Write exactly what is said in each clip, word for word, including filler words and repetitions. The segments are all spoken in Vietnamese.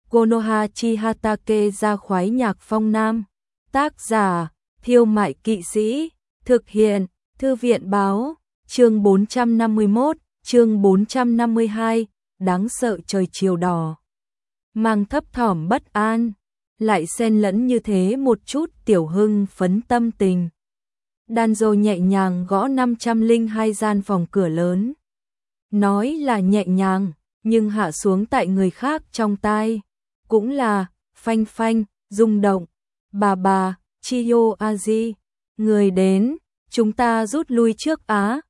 Konoha Chihatake ra khoái nhạc phong nam. Tác giả, Thiêu Mại Kỵ Sĩ. Thực hiện, Thư viện Báo. Chương bốn trăm năm mươi mốt, chương bốn trăm năm mươi hai, đáng sợ trời chiều đỏ. Mang thấp thỏm bất an, lại xen lẫn như thế một chút tiểu hưng phấn tâm tình. Danzo nhẹ nhàng gõ năm trăm lẻ hai gian phòng cửa lớn. Nói là nhẹ nhàng, nhưng hạ xuống tại người khác trong tai, cũng là phanh phanh, rung động. Bà bà, Chiyo Aji, người đến, chúng ta rút lui trước á.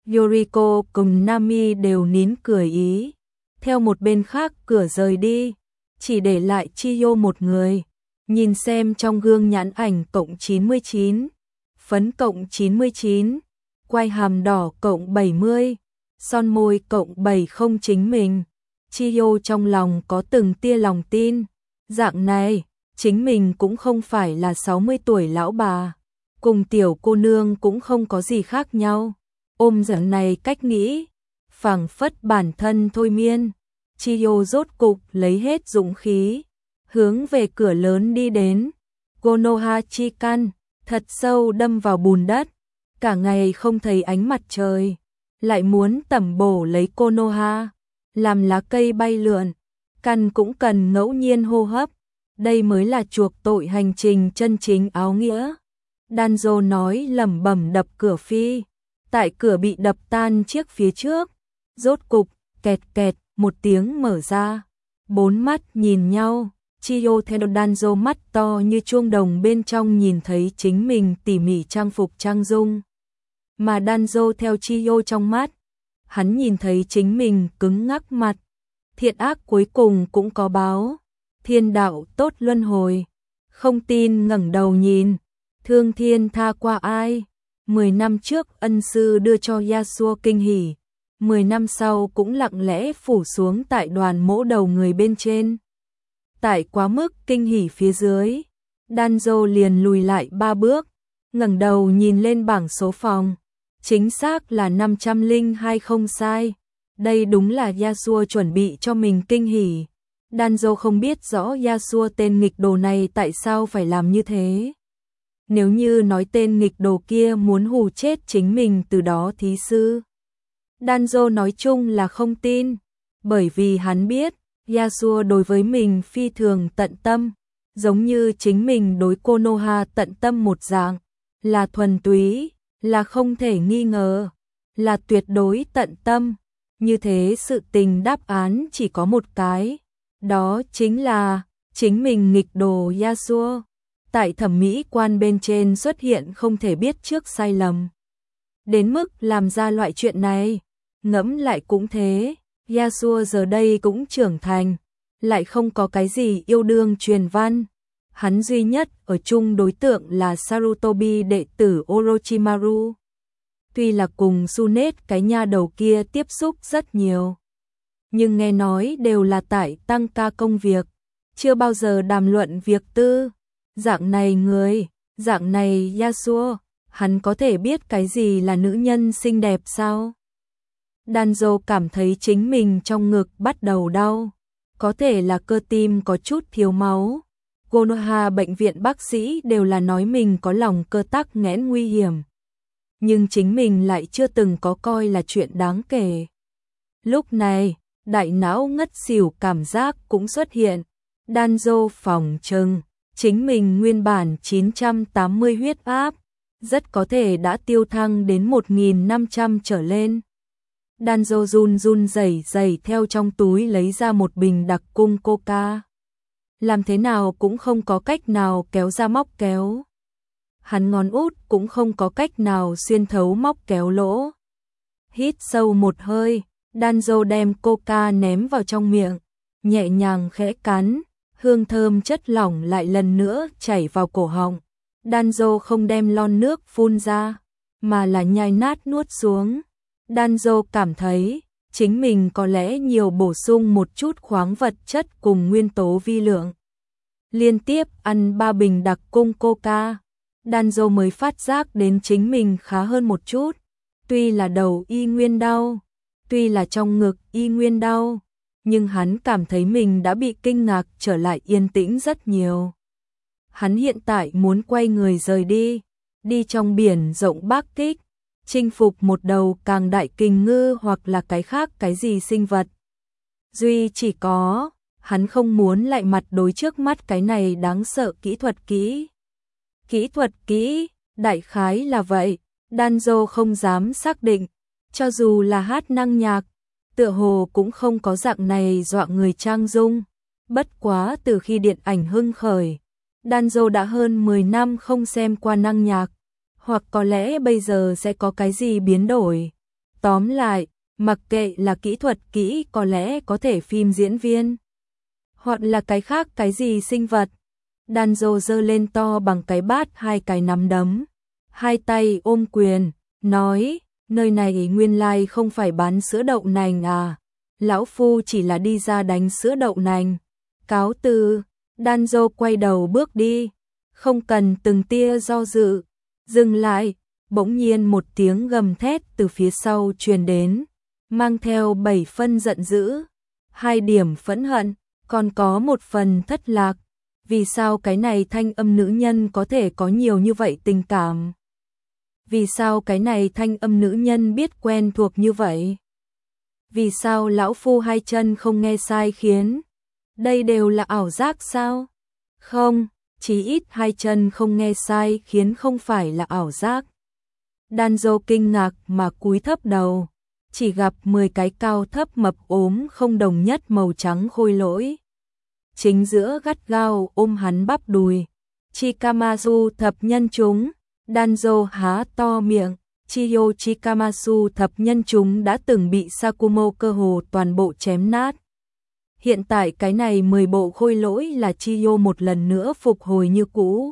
Yoriko cùng Nami đều nín cười ý. Theo một bên khác cửa rời đi, chỉ để lại Chiyo một người. Nhìn xem trong gương nhãn ảnh cộng chín mươi chín, phấn cộng chín mươi chín, quai hàm đỏ cộng bảy mươi, son môi cộng bảy không chính mình. Chiyo trong lòng có từng tia lòng tin. Dạng này, chính mình cũng không phải là sáu mươi tuổi lão bà. Cùng tiểu cô nương cũng không có gì khác nhau. Ôm dạng này cách nghĩ, phảng phất bản thân thôi miên. Chiyo rốt cục lấy hết dũng khí, hướng về cửa lớn đi đến. Konoha Chikan, thật sâu đâm vào bùn đất. Cả ngày không thấy ánh mặt trời, lại muốn tẩm bổ lấy Konoha, làm lá cây bay lượn. Căn cũng cần ngẫu nhiên hô hấp. Đây mới là chuộc tội hành trình chân chính áo nghĩa. Danzo nói lẩm bẩm đập cửa phi. Tại cửa bị đập tan chiếc phía trước, rốt cục, kẹt kẹt, một tiếng mở ra. Bốn mắt nhìn nhau, Chiyo theo Danzo mắt to như chuông đồng bên trong nhìn thấy chính mình tỉ mỉ trang phục trang dung. Mà Danzo theo Chiyo trong mắt, hắn nhìn thấy chính mình cứng ngắc mặt. Thiện ác cuối cùng cũng có báo, thiên đạo tốt luân hồi. Không tin ngẩng đầu nhìn, thương thiên tha qua ai. Mười năm trước ân sư đưa cho Yasuo kinh hỉ, mười năm sau cũng lặng lẽ phủ xuống tại đoàn mỗ đầu người bên trên. Tại quá mức kinh hỉ phía dưới, Danzo liền lùi lại ba bước, ngẩng đầu nhìn lên bảng số phòng. Chính xác là năm trăm lẻ hai không sai. Đây đúng là Yasuo chuẩn bị cho mình kinh hỉ. Danzo không biết rõ Yasuo tên nghịch đồ này tại sao phải làm như thế. Nếu như nói tên nghịch đồ kia muốn hù chết chính mình từ đó thí sư. Danzo nói chung là không tin, bởi vì hắn biết, Yasuo đối với mình phi thường tận tâm, giống như chính mình đối Konoha tận tâm một dạng, là thuần túy, là không thể nghi ngờ, là tuyệt đối tận tâm. Như thế sự tình đáp án chỉ có một cái, đó chính là chính mình nghịch đồ Yasuo. Tại thẩm mỹ quan bên trên xuất hiện không thể biết trước sai lầm. Đến mức làm ra loại chuyện này, ngẫm lại cũng thế, Yasuo giờ đây cũng trưởng thành, lại không có cái gì yêu đương truyền văn. Hắn duy nhất ở chung đối tượng là Sarutobi đệ tử Orochimaru. Tuy là cùng Tsunade cái nha đầu kia tiếp xúc rất nhiều, nhưng nghe nói đều là tại tăng ca công việc, chưa bao giờ đàm luận việc tư. Dạng này người, dạng này Yasuo, hắn có thể biết cái gì là nữ nhân xinh đẹp sao? Danzo cảm thấy chính mình trong ngực bắt đầu đau, có thể là cơ tim có chút thiếu máu. Konoha bệnh viện bác sĩ đều là nói mình có lòng cơ tắc nghẽn nguy hiểm, nhưng chính mình lại chưa từng có coi là chuyện đáng kể. Lúc này, đại não ngất xỉu cảm giác cũng xuất hiện. Danzo phòng trừng chính mình nguyên bản chín trăm tám mươi huyết áp, rất có thể đã tiêu thăng đến một nghìn năm trăm trở lên. Danzo run run rẩy rẩy theo trong túi lấy ra một bình đặc cung coca. Làm thế nào cũng không có cách nào kéo ra móc kéo. Hắn ngón út cũng không có cách nào xuyên thấu móc kéo lỗ. Hít sâu một hơi, Danzo đem coca ném vào trong miệng, nhẹ nhàng khẽ cắn. Hương thơm chất lỏng lại lần nữa chảy vào cổ họng. Danzo không đem lon nước phun ra, mà là nhai nát nuốt xuống. Danzo cảm thấy chính mình có lẽ nhiều bổ sung một chút khoáng vật chất cùng nguyên tố vi lượng. Liên tiếp ăn ba bình đặc cung coca, Danzo mới phát giác đến chính mình khá hơn một chút. Tuy là đầu y nguyên đau, tuy là trong ngực y nguyên đau, nhưng hắn cảm thấy mình đã bị kinh ngạc trở lại yên tĩnh rất nhiều. Hắn hiện tại muốn quay người rời đi, đi trong biển rộng Bắc Kích, chinh phục một đầu càng đại kình ngư hoặc là cái khác cái gì sinh vật. Duy chỉ có, hắn không muốn lại mặt đối trước mắt cái này đáng sợ kỹ thuật kỹ. Kỹ thuật kỹ, đại khái là vậy, Danzo không dám xác định, cho dù là hát năng nhạc, tựa hồ cũng không có dạng này dọa người trang dung. Bất quá từ khi điện ảnh hưng khởi, Danzo đã hơn mười năm không xem qua năng nhạc, hoặc có lẽ bây giờ sẽ có cái gì biến đổi. Tóm lại, mặc kệ là kỹ thuật kỹ có lẽ có thể phim diễn viên, hoặc là cái khác cái gì sinh vật. Danzo giơ lên to bằng cái bát hai cái nắm đấm, hai tay ôm quyền, nói, nơi này nguyên lai không phải bán sữa đậu nành à, lão phu chỉ là đi ra đánh sữa đậu nành. Cáo từ. Danzo quay đầu bước đi, không cần từng tia do dự, dừng lại, bỗng nhiên một tiếng gầm thét từ phía sau truyền đến, mang theo bảy phân giận dữ, hai điểm phẫn hận, còn có một phần thất lạc. Vì sao cái này thanh âm nữ nhân có thể có nhiều như vậy tình cảm? Vì sao cái này thanh âm nữ nhân biết quen thuộc như vậy? Vì sao lão phu hai chân không nghe sai khiến? Đây đều là ảo giác sao? Không, chí ít hai chân không nghe sai khiến không phải là ảo giác. Danzo kinh ngạc mà cúi thấp đầu, chỉ gặp mười cái cao thấp mập ốm không đồng nhất màu trắng khôi lỗi. Chính giữa gắt gao ôm hắn bắp đùi. Chikamasu thập nhân chúng. Danzo há to miệng. Chiyo Chikamasu thập nhân chúng đã từng bị Sakumo cơ hồ toàn bộ chém nát. Hiện tại cái này mười bộ khôi lỗi là Chiyo một lần nữa phục hồi như cũ.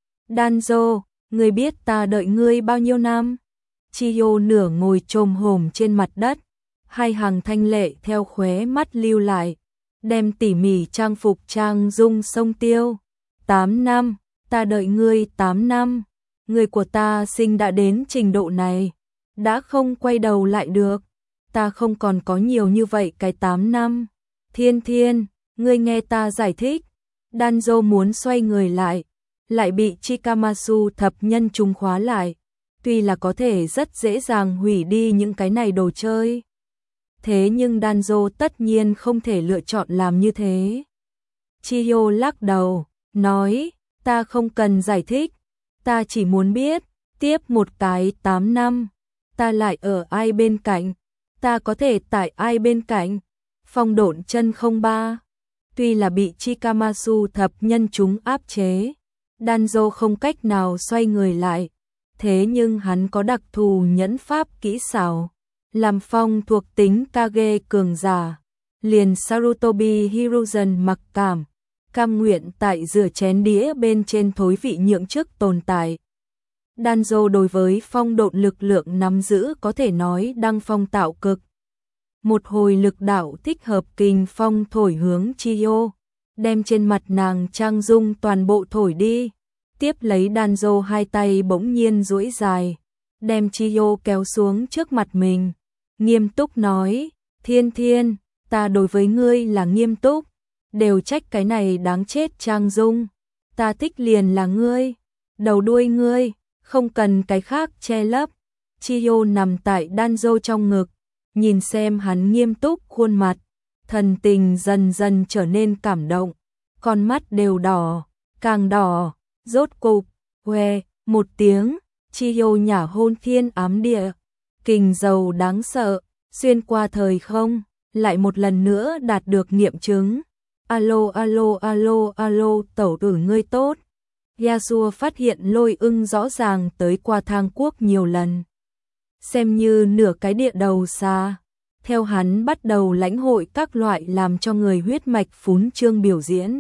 Danzo, ngươi biết ta đợi ngươi bao nhiêu năm? Chiyo nửa ngồi chồm hổm trên mặt đất, hai hàng thanh lệ theo khóe mắt lưu lại, đem tỉ mỉ trang phục trang dung sông tiêu. Tám năm, ta đợi ngươi tám năm, người của ta sinh đã đến trình độ này, đã không quay đầu lại được, ta không còn có nhiều như vậy cái tám năm. Thiên Thiên, ngươi nghe ta giải thích. Danzo muốn xoay người lại, lại bị Chikamasu thập nhân trùng khóa lại. Tuy là có thể rất dễ dàng hủy đi những cái này đồ chơi, thế nhưng Danzo tất nhiên không thể lựa chọn làm như thế. Chiyo lắc đầu, nói, ta không cần giải thích, ta chỉ muốn biết, tiếp một cái tám năm, ta lại ở ai bên cạnh, ta có thể tại ai bên cạnh. Phong độn chân không ba, tuy là bị Chikamasu thập nhân chúng áp chế, Danzo không cách nào xoay người lại, thế nhưng hắn có đặc thù nhẫn pháp kỹ xảo, làm phong thuộc tính Kage cường giả, liền Sarutobi Hiruzen mặc cảm, cam nguyện tại rửa chén đĩa bên trên thối vị nhượng chức tồn tại. Danzo đối với phong độn lực lượng nắm giữ có thể nói đăng phong tạo cực. Một hồi lực đạo thích hợp kình phong thổi hướng Chiyo, đem trên mặt nàng trang dung toàn bộ thổi đi. Tiếp lấy Danzo hai tay bỗng nhiên duỗi dài, đem Chiyo kéo xuống trước mặt mình, nghiêm túc nói, Thiên Thiên, ta đối với ngươi là nghiêm túc, đều trách cái này đáng chết trang dung, ta thích liền là ngươi, đầu đuôi ngươi, không cần cái khác che lấp. Chiyo nằm tại Danzo trong ngực, nhìn xem hắn nghiêm túc khuôn mặt, thần tình dần dần trở nên cảm động, con mắt đều đỏ, càng đỏ, rốt cục, hoe, một tiếng, Chiyo nhả hôn thiên ám địa, kình dầu đáng sợ, xuyên qua thời không, lại một lần nữa đạt được nghiệm chứng. Alo alo alo alo tẩu tử ngươi tốt. Yasuo phát hiện Lôi Ưng rõ ràng tới qua thang quốc nhiều lần, xem như nửa cái địa đầu xa. Theo hắn bắt đầu lãnh hội các loại làm cho người huyết mạch phún trương biểu diễn.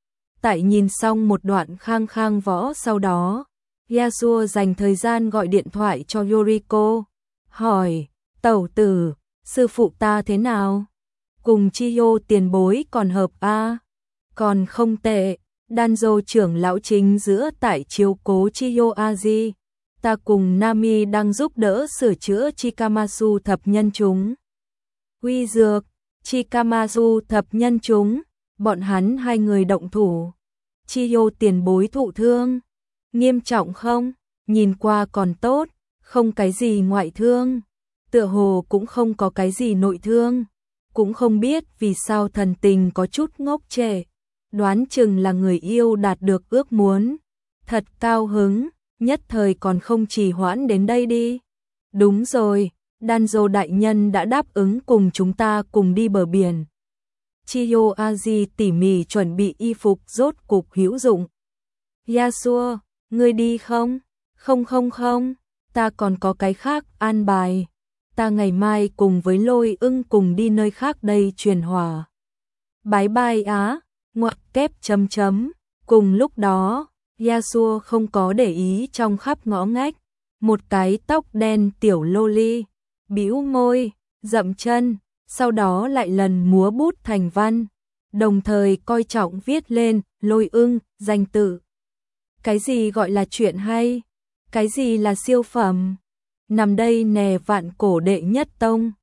Tại nhìn xong một đoạn khang khang võ sau đó, Yasuo dành thời gian gọi điện thoại cho Yoriko, hỏi, tẩu tử, sư phụ ta thế nào? Cùng Chiyo tiền bối còn hợp a à? Còn không tệ, Danzo trưởng lão chính giữa tại chiếu cố Chiyo Aji. Ta cùng Nami đang giúp đỡ sửa chữa Chikamasu thập nhân chúng. Quy dược, Chikamazu thập nhân chúng, bọn hắn hai người động thủ. Chiyo tiền bối thụ thương, nghiêm trọng không? Nhìn qua còn tốt, không cái gì ngoại thương, tựa hồ cũng không có cái gì nội thương, cũng không biết vì sao thần tình có chút ngốc trệ, đoán chừng là người yêu đạt được ước muốn, thật cao hứng, nhất thời còn không trì hoãn đến đây đi. Đúng rồi, Danzo đại nhân đã đáp ứng cùng chúng ta cùng đi bờ biển. Chiyo Aji tỉ mỉ chuẩn bị y phục rốt cục hữu dụng. Yasuo, ngươi đi không? Không không không, ta còn có cái khác an bài. Ta ngày mai cùng với Lôi Ưng cùng đi nơi khác đây truyền hỏa. Bái bai á, ngoặc kép chấm chấm. Cùng lúc đó, Yasuo không có để ý trong khắp ngõ ngách. Một cái tóc đen tiểu loli, bĩu môi, dậm chân, sau đó lại lần múa bút thành văn. Đồng thời coi trọng viết lên Lôi Ưng, danh tự. Cái gì gọi là chuyện hay? Cái gì là siêu phẩm? Nằm đây nè vạn cổ đệ nhất tông.